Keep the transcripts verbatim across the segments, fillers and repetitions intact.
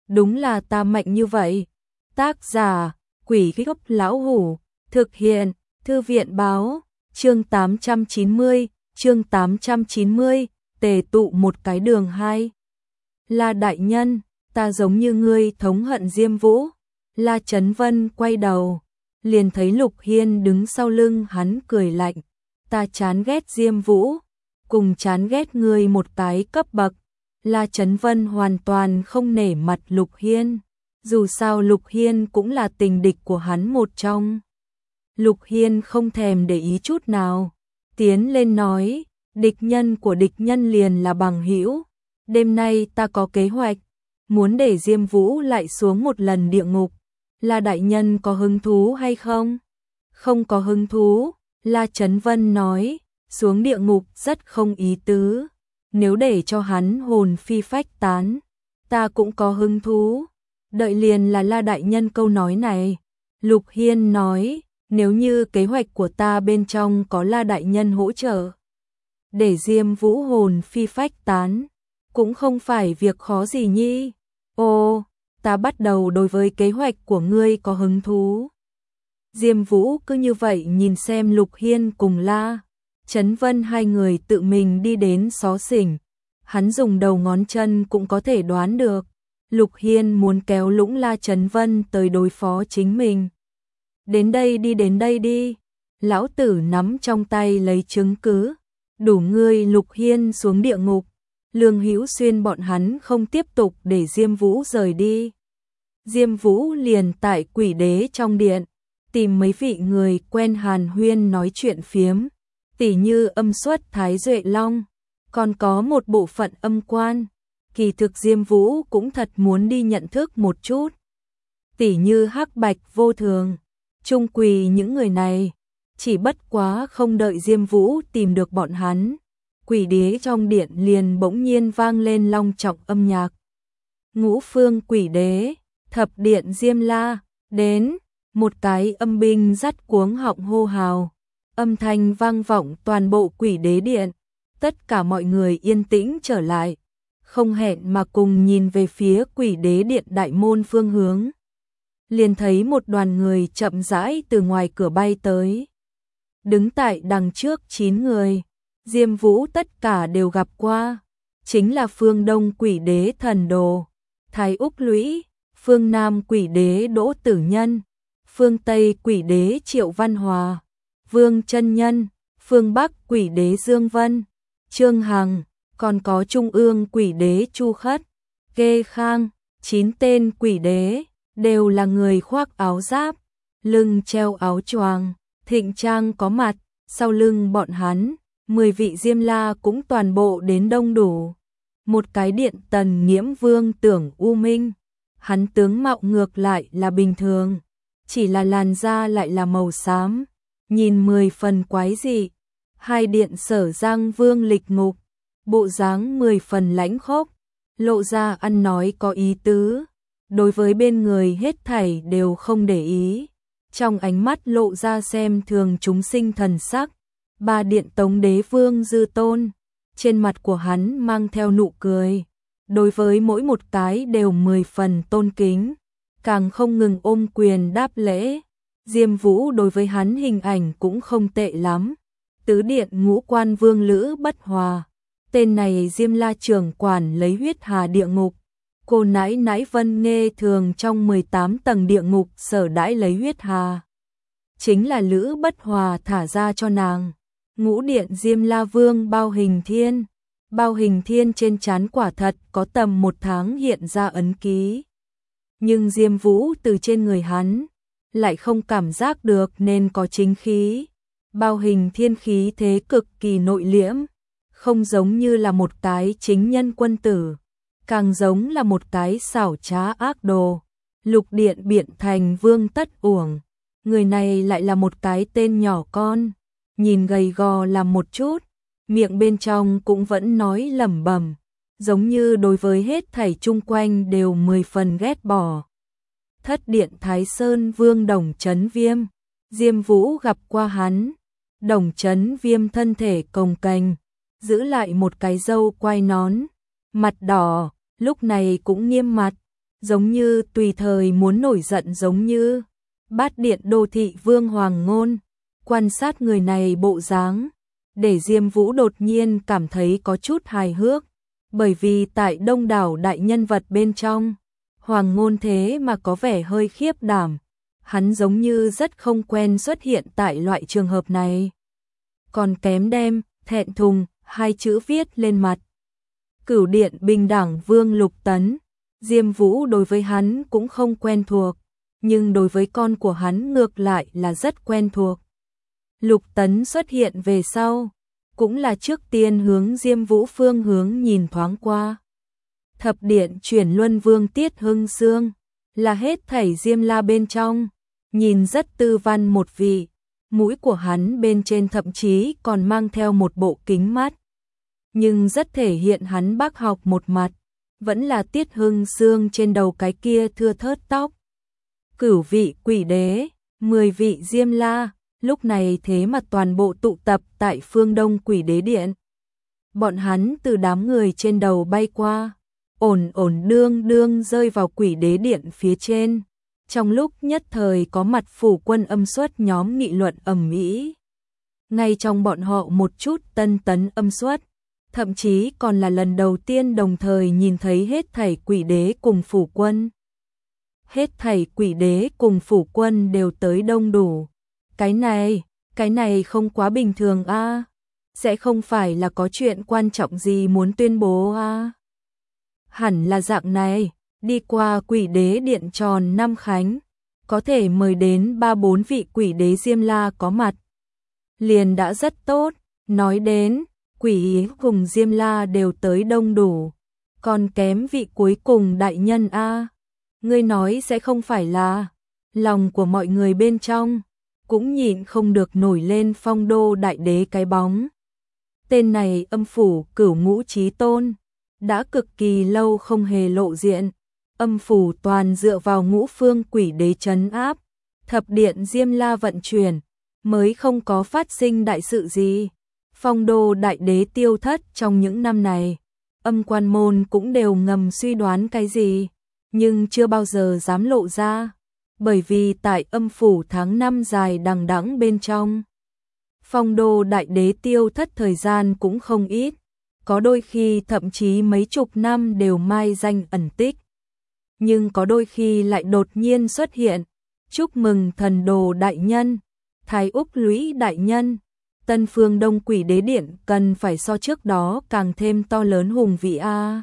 đúng là ta mạnh như vậy. Tác giả, Quỷ Gốc Lão Hủ, thực hiện, Thư viện báo, chương tám trăm chín mươi, chương tám trăm chín mươi, tề tụ một cái đường hai. La đại nhân, ta giống như ngươi thống hận Diêm Vũ. La Chấn Vân quay đầu, liền thấy Lục Hiên đứng sau lưng hắn cười lạnh, ta chán ghét Diêm Vũ, cùng chán ghét ngươi một cái cấp bậc. La Chấn Vân hoàn toàn không nể mặt Lục Hiên, dù sao Lục Hiên cũng là tình địch của hắn một trong. Lục Hiên không thèm để ý chút nào, tiến lên nói, địch nhân của địch nhân liền là bằng hữu. Đêm nay ta có kế hoạch, muốn để Diêm Vũ lại xuống một lần địa ngục. La đại nhân có hứng thú hay không? Không có hứng thú, La Chấn Vân nói, xuống địa ngục rất không ý tứ. Nếu để cho hắn hồn phi phách tán, ta cũng có hứng thú. Đợi liền là La đại nhân câu nói này. Lục Hiên nói, nếu như kế hoạch của ta bên trong có La đại nhân hỗ trợ, để Diêm Vũ hồn phi phách tán, cũng không phải việc khó gì nhi. Ồ, ta bắt đầu đối với kế hoạch của ngươi có hứng thú. Diêm Vũ cứ như vậy nhìn xem Lục Hiên cùng La Chấn Vân hai người tự mình đi đến xó xỉnh. Hắn dùng đầu ngón chân cũng có thể đoán được, Lục Hiên muốn kéo lũng La Chấn Vân tới đối phó chính mình. Đến đây đi, đến đây đi. Lão tử nắm trong tay lấy chứng cứ, đủ ngươi Lục Hiên xuống địa ngục. Lương Hữu Xuyên bọn hắn không tiếp tục để Diêm Vũ rời đi. Diêm Vũ liền tại Quỷ Đế trong điện, tìm mấy vị người quen hàn huyên nói chuyện phiếm, tỉ như Âm Xuất Thái Duệ Long, còn có một bộ phận âm quan. Kỳ thực Diêm Vũ cũng thật muốn đi nhận thức một chút, tỉ như Hắc Bạch Vô Thường, Trung Quỳ những người này, chỉ bất quá không đợi Diêm Vũ tìm được bọn hắn. Quỷ Đế trong điện liền bỗng nhiên vang lên long trọng âm nhạc. Ngũ phương Quỷ Đế, thập điện Diêm La, đến, một cái âm binh dắt cuống họng hô hào. Âm thanh vang vọng toàn bộ Quỷ Đế điện, tất cả mọi người yên tĩnh trở lại, không hẹn mà cùng nhìn về phía Quỷ Đế điện đại môn phương hướng. Liền thấy một đoàn người chậm rãi từ ngoài cửa bay tới. Đứng tại đằng trước chín người, Diêm Vũ tất cả đều gặp qua, chính là phương Đông Quỷ Đế Thần Đồ, Thái Úc Lũy, phương Nam Quỷ Đế Đỗ Tử Nhân, phương Tây Quỷ Đế Triệu Văn Hòa, Vương Chân Nhân, phương Bắc Quỷ Đế Dương Vân, Trương Hằng, còn có Trung ương Quỷ Đế Chu Khất, Kê Khang. Chín tên quỷ đế đều là người khoác áo giáp, lưng treo áo choàng, thịnh trang có mặt. Sau lưng bọn hắn, mười vị Diêm La cũng toàn bộ đến đông đủ. Một cái điện Tần Nghiễm Vương Tưởng U Minh, hắn tướng mạo ngược lại là bình thường, chỉ là làn da lại là màu xám, nhìn mười phần quái dị. Hai điện Sở Giang Vương Lịch Ngục, bộ dáng mười phần lãnh khốc, lộ ra ăn nói có ý tứ, đối với bên người hết thảy đều không để ý, trong ánh mắt lộ ra xem thường chúng sinh thần sắc. Ba điện Tống Đế Vương Dư Tôn, trên mặt của hắn mang theo nụ cười, đối với mỗi một cái đều mười phần tôn kính, càng không ngừng ôm quyền đáp lễ. Diêm Vũ đối với hắn hình ảnh cũng không tệ lắm. Tứ điện Ngũ Quan Vương Lữ Bất Hòa, tên này Diêm La trưởng quản lấy huyết hà địa ngục, cô nãi nãi Vân Nghê thường trong mười tám tầng địa ngục sở đãi lấy huyết hà, chính là Lữ Bất Hòa thả ra cho nàng. Ngũ điện Diêm La Vương Bao Hình Thiên, Bao Hình Thiên trên trán quả thật có tầm một tháng hiện ra ấn ký, nhưng Diêm Vũ từ trên người hắn lại không cảm giác được nên có chính khí. Bao Hình Thiên khí thế cực kỳ nội liễm, không giống như là một cái chính nhân quân tử, càng giống là một cái xảo trá ác đồ. Lục điện Biện Thành Vương Tất Uổng, người này lại là một cái tên nhỏ con, nhìn gầy gò làm một chút, miệng bên trong cũng vẫn nói lẩm bẩm, giống như đối với hết thảy chung quanh đều mười phần ghét bỏ. Thất điện Thái Sơn Vương Đồng Chấn Viêm, Diêm Vũ gặp qua hắn. Đồng Chấn Viêm thân thể cồng kềnh, giữ lại một cái râu quai nón, mặt đỏ, lúc này cũng nghiêm mặt, giống như tùy thời muốn nổi giận, giống như Bát Điện Đô Thị Vương Hoàng Ngôn. Quan sát người này bộ dáng, để Diêm Vũ đột nhiên cảm thấy có chút hài hước, bởi vì tại đông đảo đại nhân vật bên trong, Hoàng Ngôn thế mà có vẻ hơi khiếp đảm, hắn giống như rất không quen xuất hiện tại loại trường hợp này. Còn kém đem thẹn thùng hai chữ viết lên mặt. Cửu Điện Bình Đẳng Vương Lục Tấn, Diêm Vũ đối với hắn cũng không quen thuộc, nhưng đối với con của hắn ngược lại là rất quen thuộc. Lục Tấn xuất hiện về sau, cũng là trước tiên hướng Diêm Vũ phương hướng nhìn thoáng qua. Thập Điện Chuyển Luân Vương Tiết Hưng Sương, là hết thảy Diêm La bên trong, nhìn rất tư văn một vị, mũi của hắn bên trên thậm chí còn mang theo một bộ kính mắt, nhưng rất thể hiện hắn bác học một mặt, vẫn là Tiết Hưng Sương trên đầu cái kia thưa thớt tóc. Cửu vị quỷ đế, mười vị Diêm La, lúc này thế mà toàn bộ tụ tập tại phương Đông Quỷ Đế Điện. Bọn hắn từ đám người trên đầu bay qua, ổn ổn đương đương rơi vào Quỷ Đế Điện phía trên. Trong lúc nhất thời có mặt phủ quân âm xuất nhóm nghị luận ầm ĩ. Ngay trong bọn họ một chút tân tấn âm xuất, thậm chí còn là lần đầu tiên đồng thời nhìn thấy hết thảy quỷ đế cùng phủ quân. Hết thảy quỷ đế cùng phủ quân đều tới đông đủ. Cái này, cái này không quá bình thường a, à? Sẽ không phải là có chuyện quan trọng gì muốn tuyên bố a? À? Hẳn là dạng này, đi qua Quỷ Đế Điện tròn năm khánh, có thể mời đến ba bốn vị quỷ đế Diêm La có mặt. Liền đã rất tốt, nói đến, quỷ cùng Diêm La đều tới đông đủ, còn kém vị cuối cùng đại nhân a. À? Ngươi nói sẽ không phải là, lòng của mọi người bên trong cũng nhịn không được nổi lên Phong Đô Đại Đế cái bóng. Tên này âm phủ Cửu Ngũ Chí Tôn, đã cực kỳ lâu không hề lộ diện, âm phủ toàn dựa vào ngũ phương quỷ đế trấn áp, thập điện Diêm La vận chuyển, mới không có phát sinh đại sự gì. Phong Đô Đại Đế tiêu thất trong những năm này, âm quan môn cũng đều ngầm suy đoán cái gì, nhưng chưa bao giờ dám lộ ra. Bởi vì tại âm phủ tháng năm dài đằng đẵng bên trong, Phong Đô Đại Đế tiêu thất thời gian cũng không ít, có đôi khi thậm chí mấy chục năm đều mai danh ẩn tích. Nhưng có đôi khi lại đột nhiên xuất hiện, chúc mừng Thần Đồ Đại Nhân, Thái Úc Lũy Đại Nhân, Tân Phương Đông Quỷ Đế Điện cần phải so trước đó càng thêm to lớn hùng vĩ a.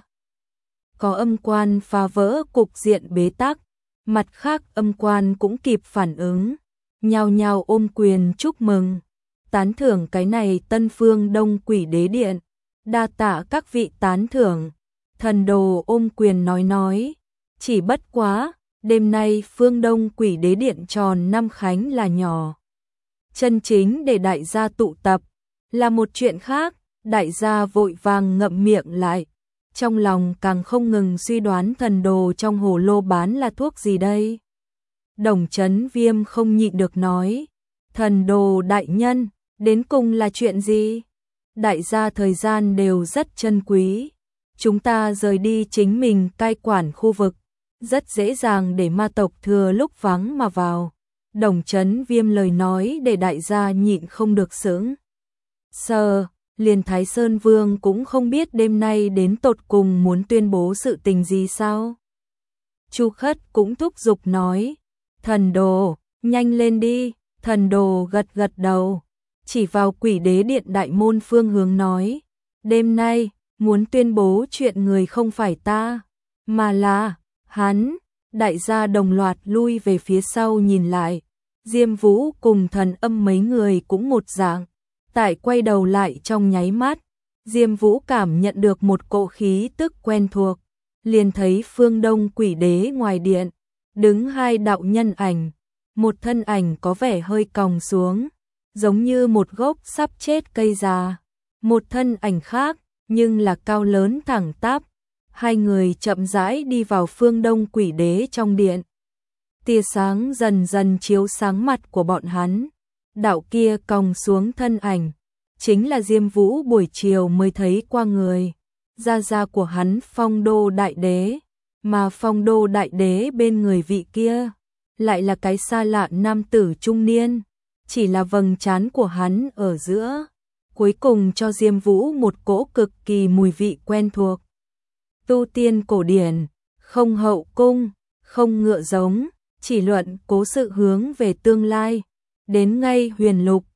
Có âm quan phá vỡ cục diện bế tắc, mặt khác âm quan cũng kịp phản ứng, nhao nhao ôm quyền chúc mừng, tán thưởng cái này Tân Phương Đông Quỷ Đế Điện, đa tạ các vị tán thưởng. Thần Đồ ôm quyền nói nói, chỉ bất quá, đêm nay Phương Đông Quỷ Đế Điện tròn năm khánh là nhỏ. Chân chính để đại gia tụ tập, là một chuyện khác, đại gia vội vàng ngậm miệng lại. Trong lòng càng không ngừng suy đoán thần đồ trong hồ lô bán là thuốc gì đây. Đồng Chấn Viêm không nhịn được nói, thần đồ đại nhân, đến cùng là chuyện gì? Đại gia thời gian đều rất chân quý, chúng ta rời đi chính mình cai quản khu vực, rất dễ dàng để ma tộc thừa lúc vắng mà vào. Đồng Chấn Viêm lời nói để đại gia nhịn không được sững sờ. Liền Thái Sơn Vương cũng không biết đêm nay đến tột cùng muốn tuyên bố sự tình gì sao. Chu Khất cũng thúc giục nói, thần đồ, nhanh lên đi. Thần đồ gật gật đầu, chỉ vào Quỷ Đế Điện đại môn phương hướng nói, đêm nay, muốn tuyên bố chuyện người không phải ta, mà là, hắn. Đại gia đồng loạt lui về phía sau nhìn lại, Diêm Vũ cùng Thần Âm mấy người cũng một dạng. Tại quay đầu lại trong nháy mắt, Diêm Vũ cảm nhận được một cỗ khí tức quen thuộc, liền thấy Phương Đông Quỷ Đế ngoài điện, đứng hai đạo nhân ảnh, một thân ảnh có vẻ hơi còng xuống, giống như một gốc sắp chết cây già, một thân ảnh khác, nhưng là cao lớn thẳng tắp. Hai người chậm rãi đi vào Phương Đông Quỷ Đế trong điện. Tia sáng dần dần chiếu sáng mặt của bọn hắn. Đạo kia còng xuống thân ảnh, chính là Diêm Vũ buổi chiều mới thấy qua người, gia gia của hắn Phong Đô Đại Đế, mà Phong Đô đại đế bên người vị kia lại là cái xa lạ nam tử trung niên, chỉ là vầng trán của hắn ở giữa, cuối cùng cho Diêm Vũ một cỗ cực kỳ mùi vị quen thuộc. Tu tiên cổ điển, không hậu cung, không ngựa giống, chỉ luận cố sự hướng về tương lai, đến ngay huyền lục,